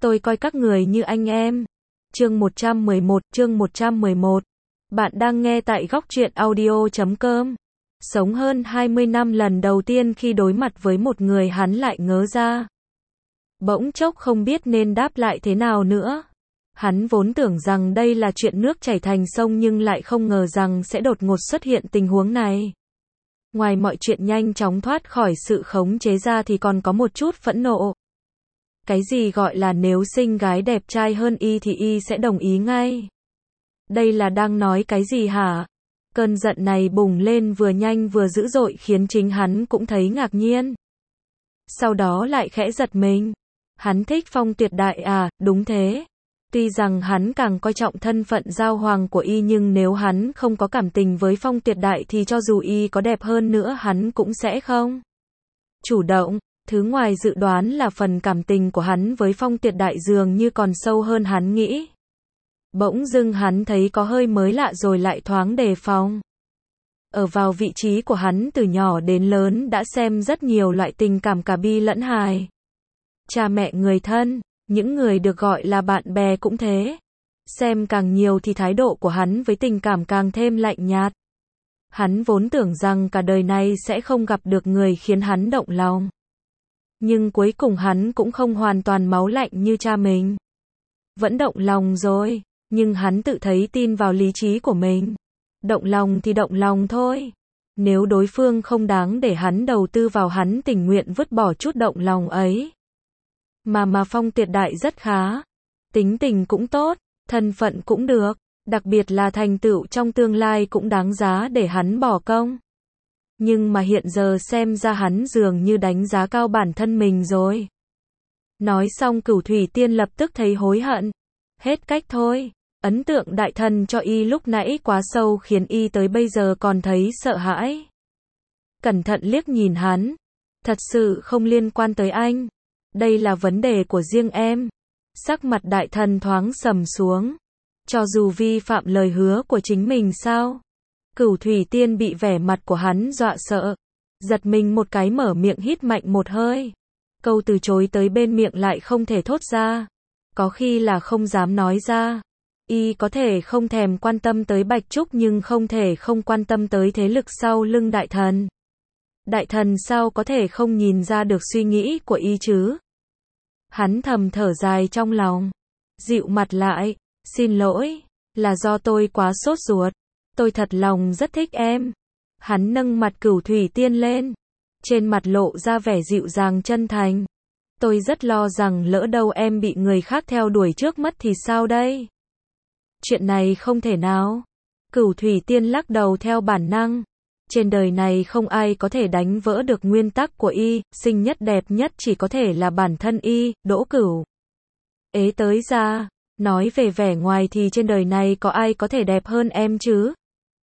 Tôi coi các người như anh em. Chương 111. Bạn đang nghe tại góc truyện audio.com. Sống hơn 20 năm, lần đầu tiên khi đối mặt với một người hắn lại ngớ ra. Bỗng chốc không biết nên đáp lại thế nào nữa. Hắn vốn tưởng rằng đây là chuyện nước chảy thành sông nhưng lại không ngờ rằng sẽ đột ngột xuất hiện tình huống này. Ngoài mọi chuyện nhanh chóng thoát khỏi sự khống chế ra thì còn có một chút phẫn nộ. Cái gì gọi là nếu xinh gái đẹp trai hơn y thì y sẽ đồng ý ngay. Đây là đang nói cái gì hả? Cơn giận này bùng lên vừa nhanh vừa dữ dội khiến chính hắn cũng thấy ngạc nhiên. Sau đó lại khẽ giật mình. Hắn thích Phong Tuyệt Đại à? Đúng thế. Tuy rằng hắn càng coi trọng thân phận giao hoàng của y nhưng nếu hắn không có cảm tình với Phong Tuyệt Đại thì cho dù y có đẹp hơn nữa hắn cũng sẽ không chủ động. Thứ ngoài dự đoán là phần cảm tình của hắn với Phong Tuyệt Đại dường như còn sâu hơn hắn nghĩ. Bỗng dưng hắn thấy có hơi mới lạ rồi lại thoáng đề phòng. Ở vào vị trí của hắn từ nhỏ đến lớn đã xem rất nhiều loại tình cảm cả bi lẫn hài. Cha mẹ, người thân, những người được gọi là bạn bè cũng thế. Xem càng nhiều thì thái độ của hắn với tình cảm càng thêm lạnh nhạt. Hắn vốn tưởng rằng cả đời này sẽ không gặp được người khiến hắn động lòng. Nhưng cuối cùng hắn cũng không hoàn toàn máu lạnh như cha mình. Vẫn động lòng rồi, nhưng hắn tự thấy tin vào lý trí của mình. Động lòng thì động lòng thôi. Nếu đối phương không đáng để hắn đầu tư vào, hắn tình nguyện vứt bỏ chút động lòng ấy. Mà Phong Tuyệt Đại rất khá. Tính tình cũng tốt, thân phận cũng được, đặc biệt là thành tựu trong tương lai cũng đáng giá để hắn bỏ công. Nhưng mà hiện giờ xem ra hắn dường như đánh giá cao bản thân mình rồi. Nói xong Cửu Thủy Tiên lập tức thấy hối hận. Hết cách thôi. Ấn tượng đại thần cho y lúc nãy quá sâu khiến y tới bây giờ còn thấy sợ hãi. Cẩn thận liếc nhìn hắn. Thật sự không liên quan tới anh. Đây là vấn đề của riêng em. Sắc mặt đại thần thoáng sầm xuống. Cho dù vi phạm lời hứa của chính mình sao? Cửu Thủy Tiên bị vẻ mặt của hắn dọa sợ. Giật mình một cái, mở miệng hít mạnh một hơi. Câu từ chối tới bên miệng lại không thể thốt ra. Có khi là không dám nói ra. Y có thể không thèm quan tâm tới Bạch Trúc nhưng không thể không quan tâm tới thế lực sau lưng đại thần. Đại thần sao có thể không nhìn ra được suy nghĩ của y chứ? Hắn thầm thở dài trong lòng. Dịu mặt lại. Xin lỗi. Là do tôi quá sốt ruột. Tôi thật lòng rất thích em. Hắn nâng mặt Cửu Thủy Tiên lên. Trên mặt lộ ra vẻ dịu dàng chân thành. Tôi rất lo rằng lỡ đâu em bị người khác theo đuổi trước mất thì sao đây? Chuyện này không thể nào. Cửu Thủy Tiên lắc đầu theo bản năng. Trên đời này không ai có thể đánh vỡ được nguyên tắc của y, xinh nhất đẹp nhất chỉ có thể là bản thân y, Đỗ Cửu. Ế tới ra, nói về vẻ ngoài thì trên đời này có ai có thể đẹp hơn em chứ?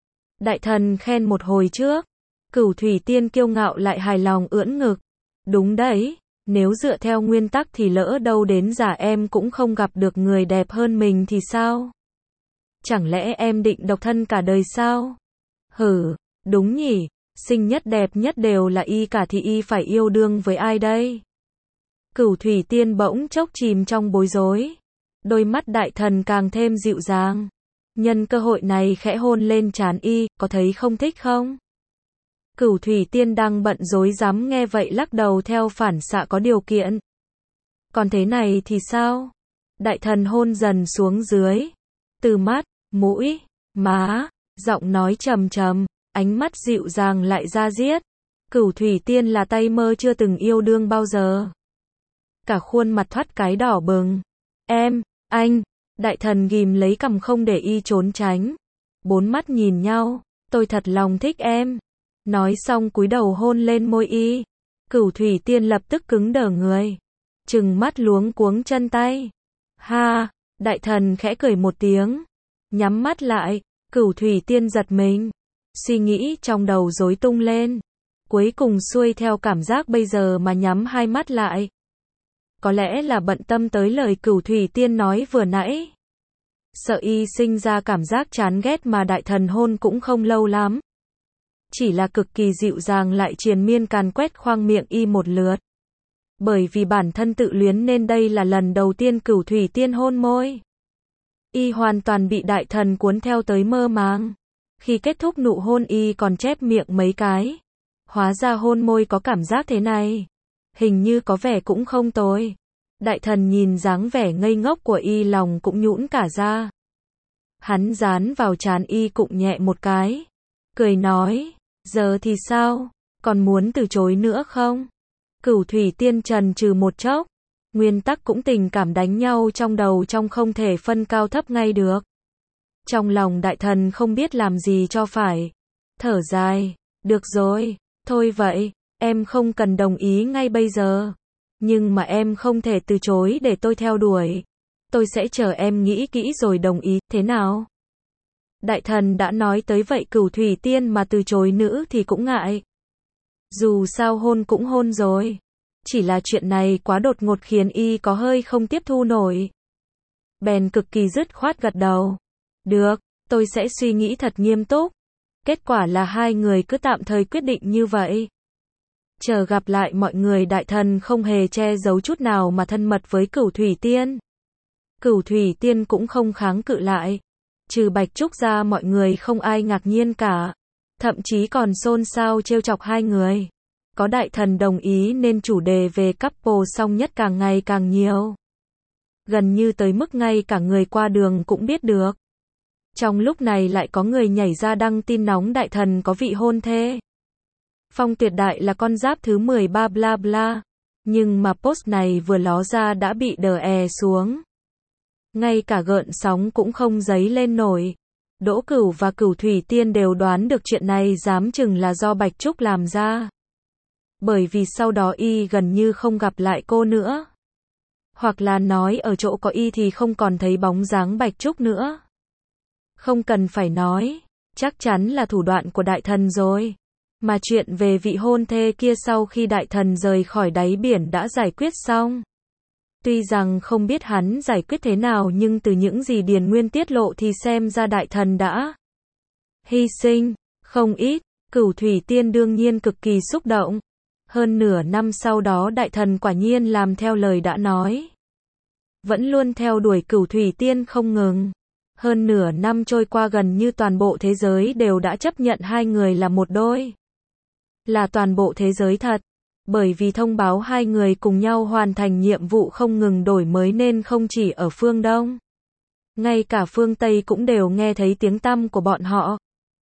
Đại thần khen một hồi trước. Cửu Thủy Tiên kiêu ngạo lại hài lòng ưỡn ngực. Đúng đấy, nếu dựa theo nguyên tắc thì lỡ đâu đến già em cũng không gặp được người đẹp hơn mình thì sao? Chẳng lẽ em định độc thân cả đời sao? Hử, đúng nhỉ, xinh nhất đẹp nhất đều là y cả thì y phải yêu đương với ai đây? Cửu Thủy Tiên bỗng chốc chìm trong bối rối. Đôi mắt đại thần càng thêm dịu dàng. Nhân cơ hội này khẽ hôn lên trán y, có thấy không thích không? Cửu Thủy Tiên đang bận rối rắm nghe vậy lắc đầu theo phản xạ có điều kiện. Còn thế này thì sao? Đại thần hôn dần xuống dưới. Từ mắt, mũi, má, giọng nói trầm trầm, ánh mắt dịu dàng lại da diết. Cửu Thủy Tiên là tay mơ chưa từng yêu đương bao giờ. Cả khuôn mặt thoát cái đỏ bừng. Em, anh, đại thần ghim lấy cằm không để y trốn tránh. Bốn mắt nhìn nhau, tôi thật lòng thích em. Nói xong cúi đầu hôn lên môi y. Cửu Thủy Tiên lập tức cứng đờ người. Trừng mắt luống cuống chân tay. Ha, đại thần khẽ cười một tiếng. Nhắm mắt lại, Cửu Thủy Tiên giật mình. Suy nghĩ trong đầu rối tung lên. Cuối cùng xuôi theo cảm giác bây giờ mà nhắm hai mắt lại. Có lẽ là bận tâm tới lời Cửu Thủy Tiên nói vừa nãy. Sợ y sinh ra cảm giác chán ghét mà đại thần hôn cũng không lâu lắm. Chỉ là cực kỳ dịu dàng lại triền miên càn quét khoang miệng y một lượt. Bởi vì bản thân tự luyến nên đây là lần đầu tiên Cửu Thủy Tiên hôn môi. Y hoàn toàn bị đại thần cuốn theo tới mơ màng. Khi kết thúc nụ hôn y còn chép miệng mấy cái. Hóa ra hôn môi có cảm giác thế này. Hình như có vẻ cũng không tồi. Đại thần nhìn dáng vẻ ngây ngốc của y lòng cũng nhũn cả ra. Hắn dán vào trán y cụng nhẹ một cái. Cười nói, giờ thì sao? Còn muốn từ chối nữa không? Cửu Thủy Tiên chần chừ một chốc. Nguyên tắc cũng tình cảm đánh nhau trong đầu trong không thể phân cao thấp ngay được. Trong lòng đại thần không biết làm gì cho phải. Thở dài, được rồi, thôi vậy, em không cần đồng ý ngay bây giờ. Nhưng mà em không thể từ chối để tôi theo đuổi. Tôi sẽ chờ em nghĩ kỹ rồi đồng ý, thế nào? Đại thần đã nói tới vậy Cửu Thủy Tiên mà từ chối nữ thì cũng ngại. Dù sao hôn cũng hôn rồi. Chỉ là chuyện này quá đột ngột khiến y có hơi không tiếp thu nổi. Bèn cực kỳ dứt khoát gật đầu. Được, tôi sẽ suy nghĩ thật nghiêm túc. Kết quả là hai người cứ tạm thời quyết định như vậy. Chờ gặp lại mọi người đại thần không hề che giấu chút nào mà thân mật với Cửu Thủy Tiên. Cửu Thủy Tiên cũng không kháng cự lại. Trừ Bạch Trúc ra mọi người không ai ngạc nhiên cả. Thậm chí còn xôn xao trêu chọc hai người. Có đại thần đồng ý nên chủ đề về couple song nhất càng ngày càng nhiều. Gần như tới mức ngay cả người qua đường cũng biết được. Trong lúc này lại có người nhảy ra đăng tin nóng đại thần có vị hôn thê. Phong Tuyệt Đại là con giáp thứ 13 bla bla. Nhưng mà post này vừa ló ra đã bị đè xuống. Ngay cả gợn sóng cũng không dấy lên nổi. Đỗ Cửu và Cửu Thủy Tiên đều đoán được chuyện này dám chừng là do Bạch Trúc làm ra. Bởi vì sau đó y gần như không gặp lại cô nữa. Hoặc là nói ở chỗ có y thì không còn thấy bóng dáng Bạch Trúc nữa. Không cần phải nói, chắc chắn là thủ đoạn của đại thần rồi. Mà chuyện về vị hôn thê kia sau khi đại thần rời khỏi đáy biển đã giải quyết xong. Tuy rằng không biết hắn giải quyết thế nào nhưng từ những gì Điền Nguyên tiết lộ thì xem ra đại thần đã hy sinh không ít. Cửu Thủy Tiên đương nhiên cực kỳ xúc động. Hơn nửa năm sau đó đại thần quả nhiên làm theo lời đã nói. Vẫn luôn theo đuổi Cửu Thủy Tiên không ngừng. Hơn nửa năm trôi qua gần như toàn bộ thế giới đều đã chấp nhận hai người là một đôi. Là toàn bộ thế giới thật. Bởi vì thông báo hai người cùng nhau hoàn thành nhiệm vụ không ngừng đổi mới nên không chỉ ở phương Đông. Ngay cả phương Tây cũng đều nghe thấy tiếng tăm của bọn họ.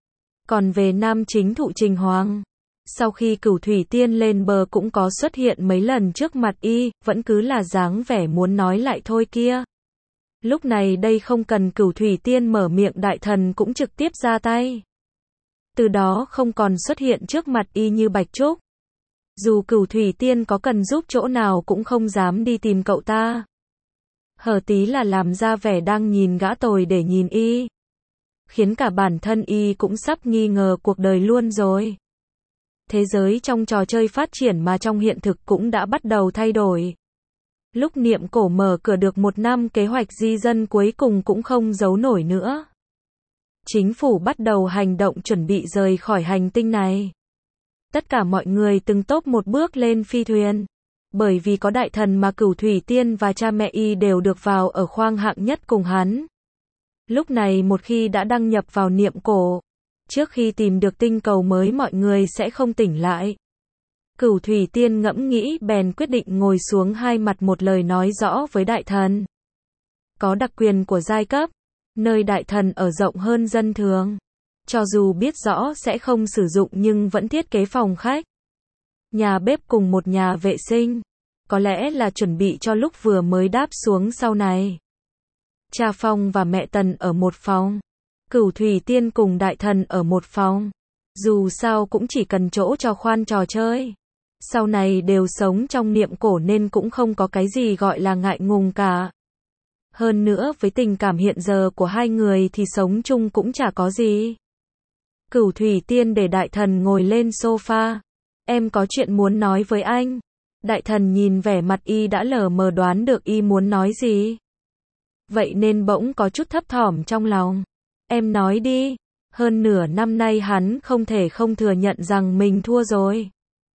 Còn về nam chính Thụ Trình Hoàng. Sau khi Cửu Thủy Tiên lên bờ cũng có xuất hiện mấy lần trước mặt y, vẫn cứ là dáng vẻ muốn nói lại thôi kia. Lúc này đây không cần Cửu Thủy Tiên mở miệng đại thần cũng trực tiếp ra tay. Từ đó không còn xuất hiện trước mặt y như Bạch Trúc. Dù Cửu Thủy Tiên có cần giúp chỗ nào cũng không dám đi tìm cậu ta. Hở tí là làm ra vẻ đang nhìn gã tồi để nhìn y. Khiến cả bản thân y cũng sắp nghi ngờ cuộc đời luôn rồi. Thế giới trong trò chơi phát triển mà trong hiện thực cũng đã bắt đầu thay đổi. Lúc Niệm Cổ mở cửa được 1 năm kế hoạch di dân cuối cùng cũng không giấu nổi nữa. Chính phủ bắt đầu hành động chuẩn bị rời khỏi hành tinh này. Tất cả mọi người từng tốp một bước lên phi thuyền. Bởi vì có đại thần mà Cửu Thủy Tiên và cha mẹ y đều được vào ở khoang hạng nhất cùng hắn. Lúc này một khi đã đăng nhập vào Niệm Cổ, trước khi tìm được tinh cầu mới mọi người sẽ không tỉnh lại. Cửu Thủy Tiên ngẫm nghĩ bèn quyết định ngồi xuống hai mặt một lời nói rõ với đại thần. Có đặc quyền của giai cấp, nơi đại thần ở rộng hơn dân thường. Cho dù biết rõ sẽ không sử dụng nhưng vẫn thiết kế phòng khách, nhà bếp cùng một nhà vệ sinh. Có lẽ là chuẩn bị cho lúc vừa mới đáp xuống sau này. Cha Phong và mẹ Tần ở một phòng. Cửu Thủy Tiên cùng đại thần ở một phòng. Dù sao cũng chỉ cần chỗ cho khoan trò chơi. Sau này đều sống trong Niệm Cổ nên cũng không có cái gì gọi là ngại ngùng cả. Hơn nữa với tình cảm hiện giờ của hai người thì sống chung cũng chả có gì. Cửu Thủy Tiên để đại thần ngồi lên sofa. Em có chuyện muốn nói với anh. Đại thần nhìn vẻ mặt y đã lờ mờ đoán được y muốn nói gì. Vậy nên bỗng có chút thấp thỏm trong lòng. Em nói đi. Hơn nửa năm nay hắn không thể không thừa nhận rằng mình thua rồi.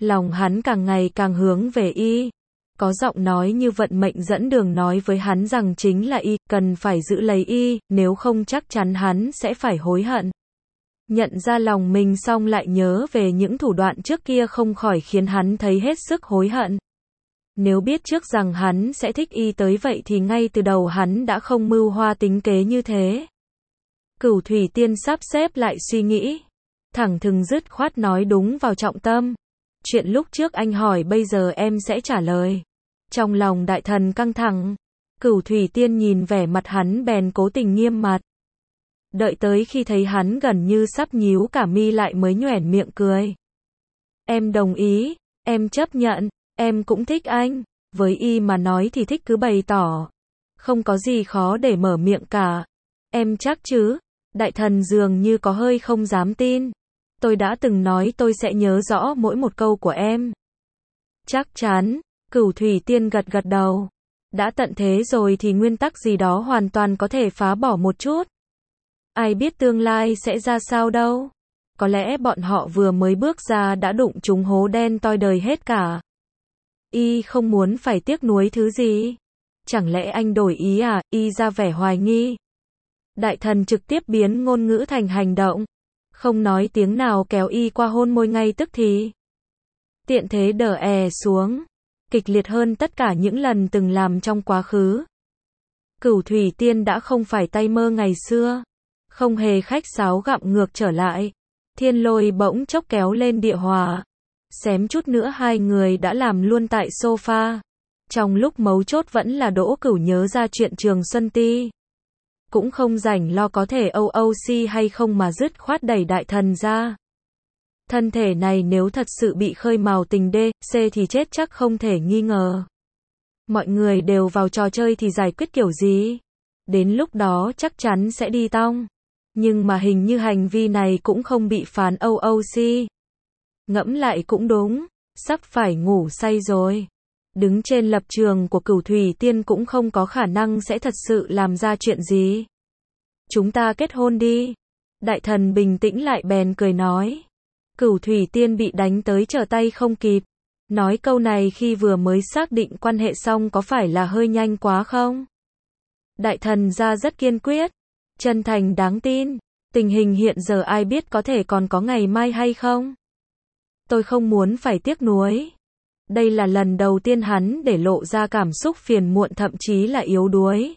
Lòng hắn càng ngày càng hướng về y. Có giọng nói như vận mệnh dẫn đường nói với hắn rằng chính là y, cần phải giữ lấy y, nếu không chắc chắn hắn sẽ phải hối hận. Nhận ra lòng mình xong lại nhớ về những thủ đoạn trước kia không khỏi khiến hắn thấy hết sức hối hận. Nếu biết trước rằng hắn sẽ thích y tới vậy thì ngay từ đầu hắn đã không mưu hoa tính kế như thế. Cửu Thủy Tiên sắp xếp lại suy nghĩ, thẳng thừng dứt khoát nói đúng vào trọng tâm. Chuyện lúc trước anh hỏi bây giờ em sẽ trả lời. Trong lòng đại thần căng thẳng, Cửu Thủy Tiên nhìn vẻ mặt hắn bèn cố tình nghiêm mặt. Đợi tới khi thấy hắn gần như sắp nhíu cả mi lại mới nhoẻn miệng cười. Em đồng ý, em chấp nhận, em cũng thích anh. Với y mà nói thì thích cứ bày tỏ. Không có gì khó để mở miệng cả. Em chắc chứ? Đại thần dường như có hơi không dám tin. Tôi đã từng nói tôi sẽ nhớ rõ mỗi một câu của em. Chắc chắn, Cửu Thủy Tiên gật gật đầu. Đã tận thế rồi thì nguyên tắc gì đó hoàn toàn có thể phá bỏ một chút. Ai biết tương lai sẽ ra sao đâu. Có lẽ bọn họ vừa mới bước ra đã đụng trúng hố đen toi đời hết cả. Y không muốn phải tiếc nuối thứ gì. Chẳng lẽ anh đổi ý à? Y ra vẻ hoài nghi. Đại thần trực tiếp biến ngôn ngữ thành hành động. Không nói tiếng nào kéo y qua hôn môi ngay tức thì. Tiện thế đờ xuống. Kịch liệt hơn tất cả những lần từng làm trong quá khứ. Cửu Thủy Tiên đã không phải tay mơ ngày xưa. Không hề khách sáo gặm ngược trở lại. Thiên Lôi bỗng chốc kéo lên địa hỏa. Xém chút nữa hai người đã làm luôn tại sofa. Trong lúc mấu chốt vẫn là Đỗ Cửu nhớ ra chuyện Trường Xuân Ti. Cũng không rảnh lo có thể OOC hay không mà dứt khoát đẩy đại thần ra. Thân thể này nếu thật sự bị khơi mào tình DC thì chết chắc không thể nghi ngờ. Mọi người đều vào trò chơi thì giải quyết kiểu gì? Đến lúc đó chắc chắn sẽ đi tong. Nhưng mà hình như hành vi này cũng không bị phán OOC. Ngẫm lại cũng đúng, sắp phải ngủ say rồi. Đứng trên lập trường của Cửu Thủy Tiên cũng không có khả năng sẽ thật sự làm ra chuyện gì. Chúng ta kết hôn đi. Đại thần bình tĩnh lại bèn cười nói. Cửu Thủy Tiên bị đánh tới trở tay không kịp. Nói câu này khi vừa mới xác định quan hệ xong có phải là hơi nhanh quá không? Đại thần ra rất kiên quyết. Chân thành đáng tin. Tình hình hiện giờ ai biết có thể còn có ngày mai hay không? Tôi không muốn phải tiếc nuối. Đây là lần đầu tiên hắn để lộ ra cảm xúc phiền muộn thậm chí là yếu đuối.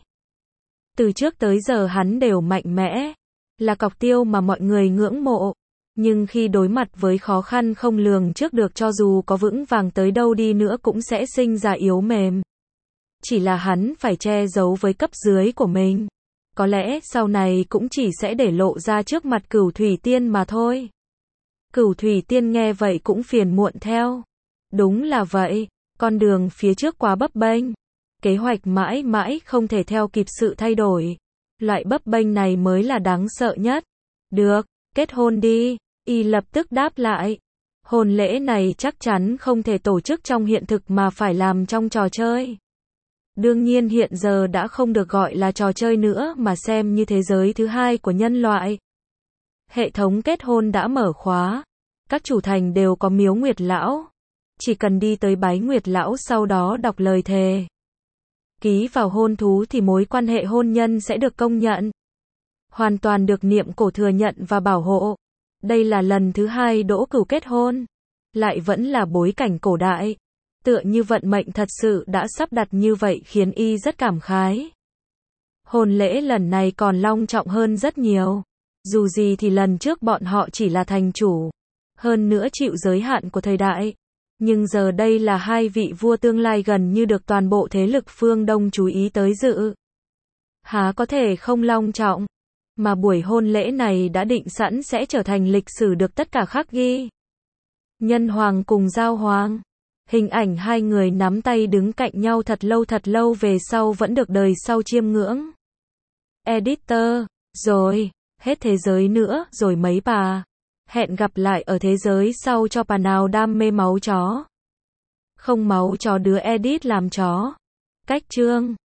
Từ trước tới giờ hắn đều mạnh mẽ, là cọc tiêu mà mọi người ngưỡng mộ. Nhưng khi đối mặt với khó khăn không lường trước được cho dù có vững vàng tới đâu đi nữa cũng sẽ sinh ra yếu mềm. Chỉ là hắn phải che giấu với cấp dưới của mình. Có lẽ sau này cũng chỉ sẽ để lộ ra trước mặt Cửu Thủy Tiên mà thôi. Cửu Thủy Tiên nghe vậy cũng phiền muộn theo. Đúng là vậy, con đường phía trước quá bấp bênh. Kế hoạch mãi mãi không thể theo kịp sự thay đổi. Loại bấp bênh này mới là đáng sợ nhất. Được, kết hôn đi. Y lập tức đáp lại. Hôn lễ này chắc chắn không thể tổ chức trong hiện thực mà phải làm trong trò chơi. Đương nhiên hiện giờ đã không được gọi là trò chơi nữa mà xem như thế giới thứ hai của nhân loại. Hệ thống kết hôn đã mở khóa. Các chủ thành đều có miếu Nguyệt Lão. Chỉ cần đi tới bái Nguyệt Lão sau đó đọc lời thề. Ký vào hôn thú thì mối quan hệ hôn nhân sẽ được công nhận. Hoàn toàn được niệm cổ thừa nhận và bảo hộ. Đây là lần thứ hai Đỗ Cửu kết hôn. Lại vẫn là bối cảnh cổ đại. Tựa như vận mệnh thật sự đã sắp đặt như vậy khiến y rất cảm khái. Hôn lễ lần này còn long trọng hơn rất nhiều. Dù gì thì lần trước bọn họ chỉ là thành chủ. Hơn nữa chịu giới hạn của thời đại. Nhưng giờ đây là hai vị vua tương lai gần như được toàn bộ thế lực phương Đông chú ý tới dự. Há có thể không long trọng. Mà buổi hôn lễ này đã định sẵn sẽ trở thành lịch sử được tất cả khắc ghi. Nhân hoàng cùng giao hoàng. Hình ảnh hai người nắm tay đứng cạnh nhau thật lâu về sau vẫn được đời sau chiêm ngưỡng. Editor, rồi, hết thế giới nữa, rồi mấy bà. Hẹn gặp lại ở thế giới sau cho bà nào đam mê máu chó. Không máu chó đứa edit làm chó. Cách chương.